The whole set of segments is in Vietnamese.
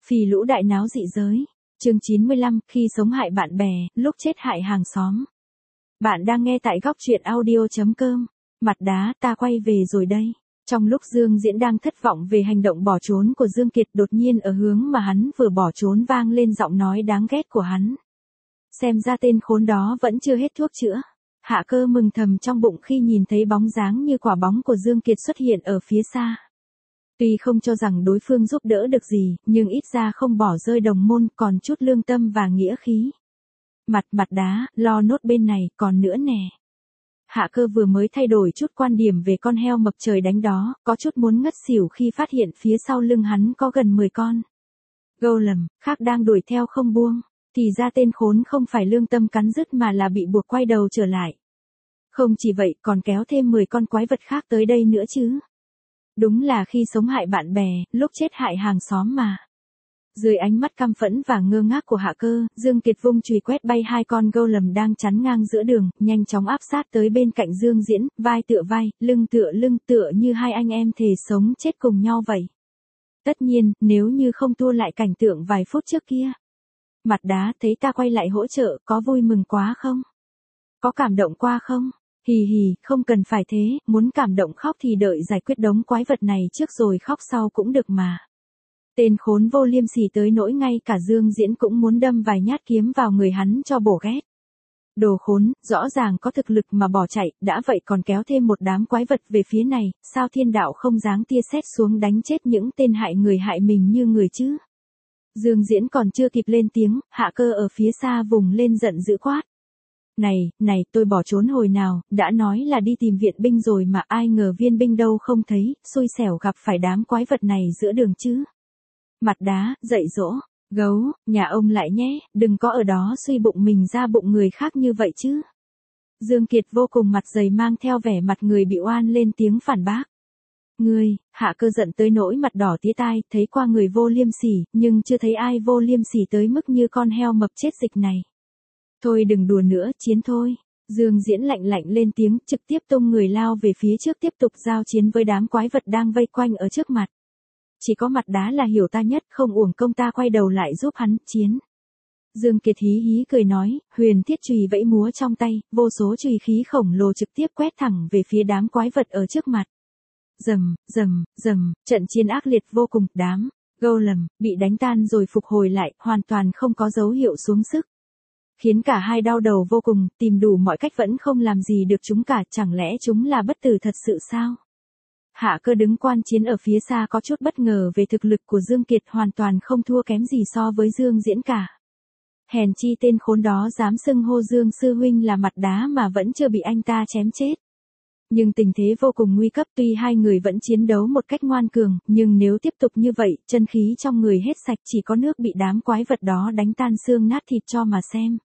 Phì lũ đại náo dị giới. Chương 95, khi sống hại bạn bè, lúc chết hại hàng xóm. Bạn đang nghe tại góc truyện audio.com. Mặt đá, ta quay về rồi đây. Trong lúc Dương Diễn đang thất vọng về hành động bỏ trốn của Dương Kiệt, đột nhiên ở hướng mà hắn vừa bỏ trốn vang lên giọng nói đáng ghét của hắn. Xem ra tên khốn đó vẫn chưa hết thuốc chữa. Hạ Cơ mừng thầm trong bụng khi nhìn thấy bóng dáng như quả bóng của Dương Kiệt xuất hiện ở phía xa. Tuy không cho rằng đối phương giúp đỡ được gì, nhưng ít ra không bỏ rơi đồng môn, còn chút lương tâm và nghĩa khí. Mặt đá, lo nốt bên này, còn nữa nè. Hạ Cơ vừa mới thay đổi chút quan điểm về con heo mập trời đánh đó, có chút muốn ngất xỉu khi phát hiện phía sau lưng hắn có gần 10 con golem khác đang đuổi theo không buông. Thì ra tên khốn không phải lương tâm cắn rứt mà là bị buộc quay đầu trở lại. Không chỉ vậy, còn kéo thêm 10 con quái vật khác tới đây nữa chứ. Đúng là khi sống hại bạn bè, lúc chết hại hàng xóm mà. Dưới ánh mắt căm phẫn và ngơ ngác của Hạ Cơ, Dương Kiệt vung chùy quét bay 2 con golem đang chắn ngang giữa đường, nhanh chóng áp sát tới bên cạnh Dương Diễn, vai tựa vai, lưng tựa như hai anh em thề sống chết cùng nhau vậy. Tất nhiên, nếu như không tua lại cảnh tượng vài phút trước kia. Mặt đá, thấy ta quay lại hỗ trợ, có vui mừng quá không? Có cảm động qua không? Hì hì, không cần phải thế, muốn cảm động khóc thì đợi giải quyết đống quái vật này trước rồi khóc sau cũng được mà. Tên khốn vô liêm sỉ tới nỗi ngay cả Dương Diễn cũng muốn đâm vài nhát kiếm vào người hắn cho bổ ghét. Đồ khốn, rõ ràng có thực lực mà bỏ chạy, đã vậy còn kéo thêm một đám quái vật về phía này, sao thiên đạo không giáng tia sét xuống đánh chết những tên hại người hại mình như người chứ? Dương Diễn còn chưa kịp lên tiếng, Hạ Cơ ở phía xa vùng lên giận dữ quát. Này, tôi bỏ trốn hồi nào, đã nói là đi tìm viện binh rồi mà ai ngờ viên binh đâu không thấy, xui xẻo gặp phải đám quái vật này giữa đường chứ. Mặt đá, dạy dỗ, gấu, nhà ông lại nhé, đừng có ở đó suy bụng mình ra bụng người khác như vậy chứ. Dương Kiệt vô cùng mặt dày mang theo vẻ mặt người bị oan lên tiếng phản bác. Ngươi, Hạ Cơ giận tới nỗi mặt đỏ tía tai, thấy qua người vô liêm sỉ, nhưng chưa thấy ai vô liêm sỉ tới mức như con heo mập chết dịch này. Thôi đừng đùa nữa, chiến thôi. Dương Diễn lạnh lên tiếng, trực tiếp tung người lao về phía trước tiếp tục giao chiến với đám quái vật đang vây quanh ở trước mặt. Chỉ có mặt đá là hiểu ta nhất, không uổng công ta quay đầu lại giúp hắn, chiến. Dương Kiệt hí hí cười nói, huyền thiết chùy vẫy múa trong tay, vô số chùy khí khổng lồ trực tiếp quét thẳng về phía đám quái vật ở trước mặt. Rầm, trận chiến ác liệt vô cùng, đám golem bị đánh tan rồi phục hồi lại, hoàn toàn không có dấu hiệu xuống sức. Khiến cả hai đau đầu vô cùng, tìm đủ mọi cách vẫn không làm gì được chúng cả, chẳng lẽ chúng là bất tử thật sự sao? Hạ Cơ đứng quan chiến ở phía xa có chút bất ngờ về thực lực của Dương Kiệt, hoàn toàn không thua kém gì so với Dương Diễn cả. Hèn chi tên khốn đó dám xưng hô Dương sư huynh là mặt đá mà vẫn chưa bị anh ta chém chết. Nhưng tình thế vô cùng nguy cấp, tuy hai người vẫn chiến đấu một cách ngoan cường, nhưng nếu tiếp tục như vậy, chân khí trong người hết sạch, chỉ có nước bị đám quái vật đó đánh tan xương nát thịt cho mà xem.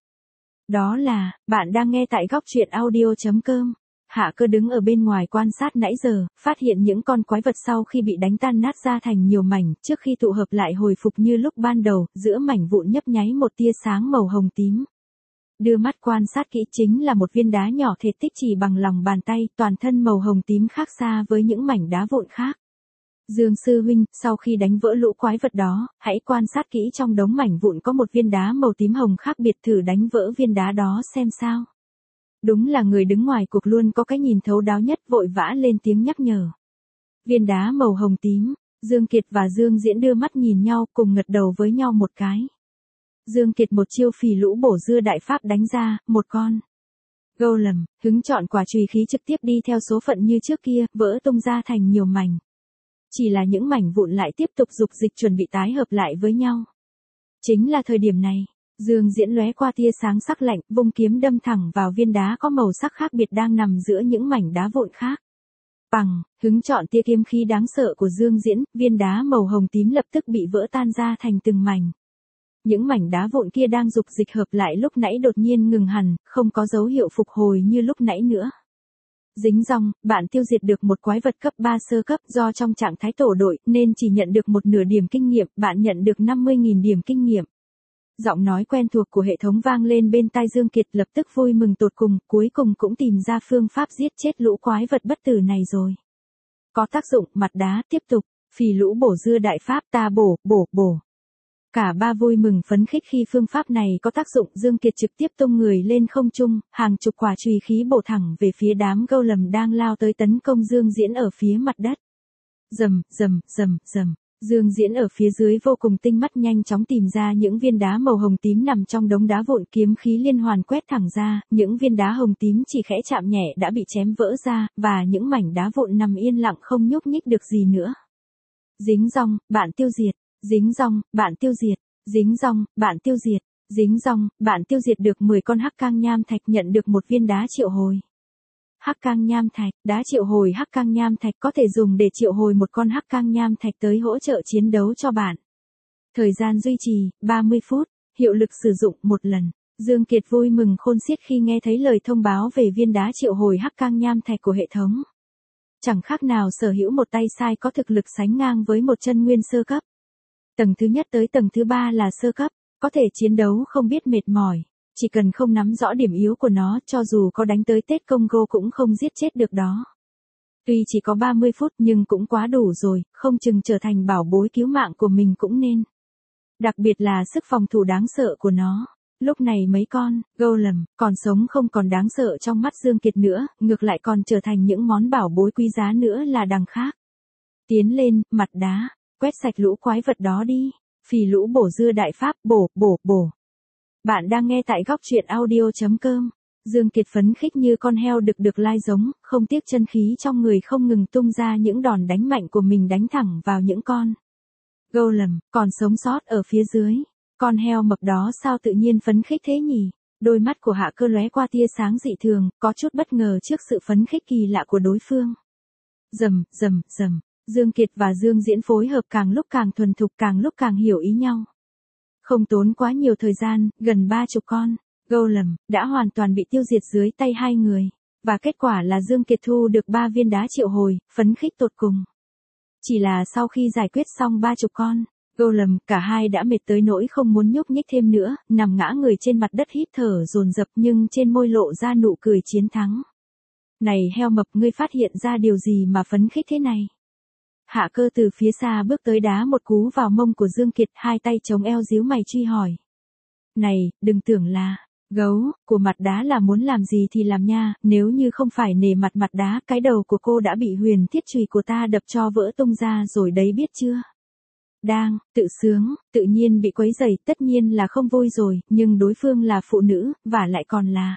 Đó là, bạn đang nghe tại góc truyện audio.com. Hạ Cơ đứng ở bên ngoài quan sát nãy giờ, phát hiện những con quái vật sau khi bị đánh tan nát ra thành nhiều mảnh, trước khi tụ hợp lại hồi phục như lúc ban đầu, giữa mảnh vụn nhấp nháy một tia sáng màu hồng tím. Đưa mắt quan sát kỹ chính là một viên đá nhỏ thể tích chỉ bằng lòng bàn tay, toàn thân màu hồng tím khác xa với những mảnh đá vụn khác. Dương sư huynh, sau khi đánh vỡ lũ quái vật đó, hãy quan sát kỹ trong đống mảnh vụn có một viên đá màu tím hồng khác biệt, thử đánh vỡ viên đá đó xem sao. Đúng là người đứng ngoài cuộc luôn có cái nhìn thấu đáo nhất, vội vã lên tiếng nhắc nhở. Viên đá màu hồng tím, Dương Kiệt và Dương Diễn đưa mắt nhìn nhau cùng ngật đầu với nhau một cái. Dương Kiệt một chiêu phì lũ bổ dưa đại pháp đánh ra, một con golem hứng chọn quả chùy khí trực tiếp đi theo số phận như trước kia, vỡ tung ra thành nhiều mảnh. Chỉ là những mảnh vụn lại tiếp tục dục dịch chuẩn bị tái hợp lại với nhau. Chính là thời điểm này, Dương Diễn lóe qua tia sáng sắc lạnh, vung kiếm đâm thẳng vào viên đá có màu sắc khác biệt đang nằm giữa những mảnh đá vụn khác. Bằng, hứng chọn tia kiếm khí đáng sợ của Dương Diễn, viên đá màu hồng tím lập tức bị vỡ tan ra thành từng mảnh. Những mảnh đá vụn kia đang dục dịch hợp lại lúc nãy đột nhiên ngừng hẳn, không có dấu hiệu phục hồi như lúc nãy nữa. Dính dòng, bạn tiêu diệt được một quái vật cấp 3 sơ cấp, do trong trạng thái tổ đội nên chỉ nhận được một nửa điểm kinh nghiệm, bạn nhận được 50.000 điểm kinh nghiệm. Giọng nói quen thuộc của hệ thống vang lên bên tai Dương Kiệt, lập tức vui mừng tột cùng, cuối cùng cũng tìm ra phương pháp giết chết lũ quái vật bất tử này rồi. Có tác dụng, mặt đá, tiếp tục, phì lũ bổ dưa đại pháp, ta bổ. Cả ba vui mừng phấn khích khi phương pháp này có tác dụng. Dương Kiệt trực tiếp tung người lên không trung, hàng chục quả chùy khí bổ thẳng về phía đám golem đang lao tới tấn công Dương Diễn ở phía mặt đất. Rầm, rầm, rầm, rầm. Dương Diễn ở phía dưới vô cùng tinh mắt nhanh chóng tìm ra những viên đá màu hồng tím nằm trong đống đá vụn, kiếm khí liên hoàn quét thẳng ra, những viên đá hồng tím chỉ khẽ chạm nhẹ đã bị chém vỡ ra, và những mảnh đá vụn nằm yên lặng không nhúc nhích được gì nữa. Dính dong, bạn tiêu diệt. Dính dong, bạn tiêu diệt. Dính dong, bạn tiêu diệt. Dính dong, bạn tiêu diệt được 10 con hắc cang nham thạch, nhận được một viên đá triệu hồi. Hắc cang nham thạch, đá triệu hồi hắc cang nham thạch có thể dùng để triệu hồi một con hắc cang nham thạch tới hỗ trợ chiến đấu cho bạn. Thời gian duy trì, 30 phút, hiệu lực sử dụng một lần. Dương Kiệt vui mừng khôn xiết khi nghe thấy lời thông báo về viên đá triệu hồi hắc cang nham thạch của hệ thống. Chẳng khác nào sở hữu một tay sai có thực lực sánh ngang với một chân nguyên sơ cấp. Tầng thứ nhất tới tầng thứ ba là sơ cấp, có thể chiến đấu không biết mệt mỏi. Chỉ cần không nắm rõ điểm yếu của nó, cho dù có đánh tới Tết Congo cũng không giết chết được đó. Tuy chỉ có 30 phút nhưng cũng quá đủ rồi, không chừng trở thành bảo bối cứu mạng của mình cũng nên. Đặc biệt là sức phòng thủ đáng sợ của nó. Lúc này mấy con golem còn sống không còn đáng sợ trong mắt Dương Kiệt nữa, ngược lại còn trở thành những món bảo bối quý giá nữa là đằng khác. Tiến lên, mặt đá, quét sạch lũ quái vật đó đi. Phì lũ bổ dưa đại pháp, bổ. Bạn đang nghe tại góc truyện audio.com. Dương Kiệt phấn khích như con heo được lai giống, không tiếc chân khí trong người không ngừng tung ra những đòn đánh mạnh của mình đánh thẳng vào những con golem còn sống sót ở phía dưới. Con heo mập đó sao tự nhiên phấn khích thế nhỉ? Đôi mắt của Hạ Cơ lóe qua tia sáng dị thường, có chút bất ngờ trước sự phấn khích kỳ lạ của đối phương. Rầm, rầm, rầm. Dương Kiệt và Dương Diễn phối hợp càng lúc càng thuần thục, càng lúc càng hiểu ý nhau. Không tốn quá nhiều thời gian, gần 30 con golem đã hoàn toàn bị tiêu diệt dưới tay hai người. Và kết quả là Dương Kiệt thu được 3 viên đá triệu hồi, phấn khích tột cùng. Chỉ là sau khi giải quyết xong 30 con golem, cả hai đã mệt tới nỗi không muốn nhúc nhích thêm nữa, nằm ngã người trên mặt đất hít thở dồn dập nhưng trên môi lộ ra nụ cười chiến thắng. Này heo mập, ngươi phát hiện ra điều gì mà phấn khích thế này? Hạ Cơ từ phía xa bước tới đá một cú vào mông của Dương Kiệt, hai tay chống eo díu mày truy hỏi. Này, đừng tưởng là gấu của mặt đá là muốn làm gì thì làm nha, nếu như không phải nể mặt đá, cái đầu của cô đã bị huyền thiết chùy của ta đập cho vỡ tung ra rồi đấy biết chưa? Đang tự sướng, tự nhiên bị quấy rầy, tất nhiên là không vui rồi, nhưng đối phương là phụ nữ, và lại còn là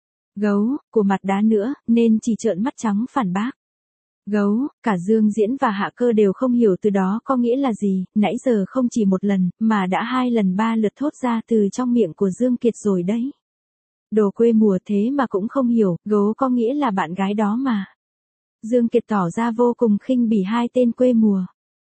gấu của mặt đá nữa, nên chỉ trợn mắt trắng phản bác. Gấu, cả Dương Diễn và Hạ Cơ đều không hiểu từ đó có nghĩa là gì, nãy giờ không chỉ một lần, mà đã 2 lần 3 lượt thốt ra từ trong miệng của Dương Kiệt rồi đấy. Đồ quê mùa thế mà cũng không hiểu, gấu có nghĩa là bạn gái đó mà. Dương Kiệt tỏ ra vô cùng khinh bỉ hai tên quê mùa.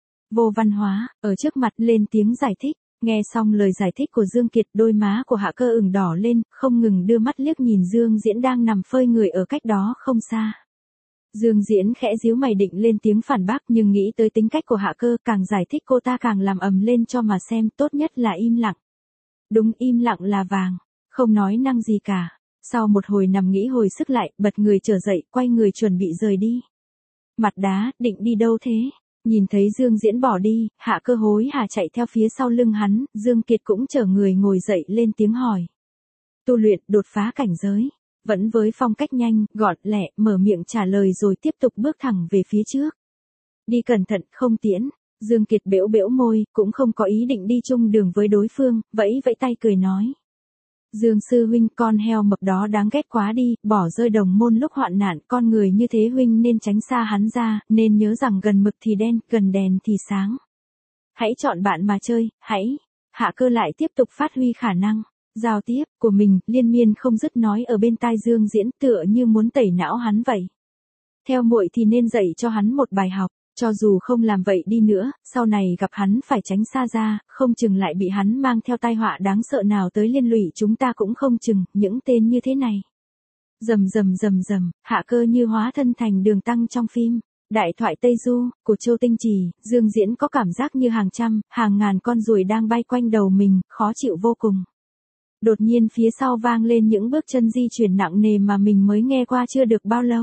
Vô văn hóa, ở trước mặt lên tiếng giải thích. Nghe xong lời giải thích của Dương Kiệt, đôi má của Hạ Cơ ửng đỏ lên, không ngừng đưa mắt liếc nhìn Dương Diễn đang nằm phơi người ở cách đó không xa. Dương Diễn khẽ díu mày định lên tiếng phản bác, nhưng nghĩ tới tính cách của Hạ Cơ, càng giải thích cô ta càng làm ầm lên cho mà xem, tốt nhất là im lặng. Đúng, im lặng là vàng, không nói năng gì cả. Sau một hồi nằm nghĩ hồi sức lại, bật người trở dậy, quay người chuẩn bị rời đi. Mặt đá, định đi đâu thế? Nhìn thấy Dương Diễn bỏ đi, Hạ Cơ hối hả chạy theo phía sau lưng hắn, Dương Kiệt cũng chở người ngồi dậy lên tiếng hỏi. Tu luyện, đột phá cảnh giới. Vẫn với phong cách nhanh, gọn lẹ, mở miệng trả lời rồi tiếp tục bước thẳng về phía trước. Đi cẩn thận, không tiễn. Dương Kiệt bẽo môi, cũng không có ý định đi chung đường với đối phương, vẫy tay cười nói. Dương sư huynh, con heo mập đó đáng ghét quá đi, bỏ rơi đồng môn lúc hoạn nạn, con người như thế huynh nên tránh xa hắn ra, nên nhớ rằng gần mực thì đen, gần đèn thì sáng. Hãy chọn bạn mà chơi, hãy. Hạ Cơ lại tiếp tục phát huy khả năng giao tiếp của mình, liên miên không dứt nói ở bên tai Dương Diễn, tựa như muốn tẩy não hắn vậy. Theo muội thì nên dạy cho hắn một bài học, cho dù không làm vậy đi nữa, sau này gặp hắn phải tránh xa ra, không chừng lại bị hắn mang theo tai họa đáng sợ nào tới liên lụy chúng ta cũng không chừng, những tên như thế này. Rầm rầm rầm rầm, Hạ Cơ như hóa thân thành Đường Tăng trong phim Đại thoại Tây Du của Châu Tinh Trì. Dương Diễn có cảm giác như hàng trăm, hàng ngàn con ruồi đang bay quanh đầu mình, khó chịu vô cùng. Đột nhiên phía sau vang lên những bước chân di chuyển nặng nề mà mình mới nghe qua chưa được bao lâu.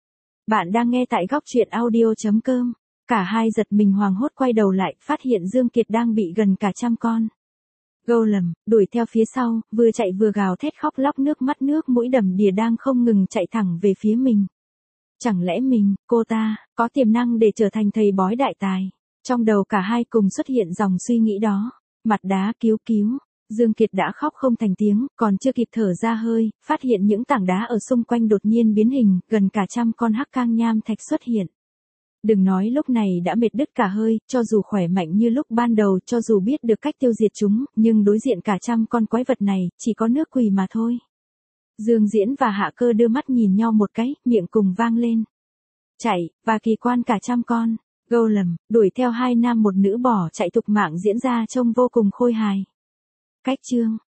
Bạn đang nghe tại góc truyện audio.com. Cả hai giật mình hoảng hốt quay đầu lại, phát hiện Dương Kiệt đang bị gần cả trăm con Golem, đuổi theo phía sau, vừa chạy vừa gào thét khóc lóc nước mắt nước mũi đầm đìa đang không ngừng chạy thẳng về phía mình. Chẳng lẽ mình, cô ta, có tiềm năng để trở thành thầy bói đại tài? Trong đầu cả hai cùng xuất hiện dòng suy nghĩ đó. Mặt đá cứu cứu. Dương Kiệt đã khóc không thành tiếng, còn chưa kịp thở ra hơi, phát hiện những tảng đá ở xung quanh đột nhiên biến hình, gần cả trăm con hắc cang nham thạch xuất hiện. Đừng nói lúc này đã mệt đứt cả hơi, cho dù khỏe mạnh như lúc ban đầu, cho dù biết được cách tiêu diệt chúng, nhưng đối diện cả trăm con quái vật này, chỉ có nước quỳ mà thôi. Dương Diễn và Hạ Cơ đưa mắt nhìn nhau một cái, miệng cùng vang lên. Chạy, và kỳ quan cả trăm con. Golem, đuổi theo hai nam một nữ bỏ chạy tục mạng diễn ra trông vô cùng khôi hài. Cách chương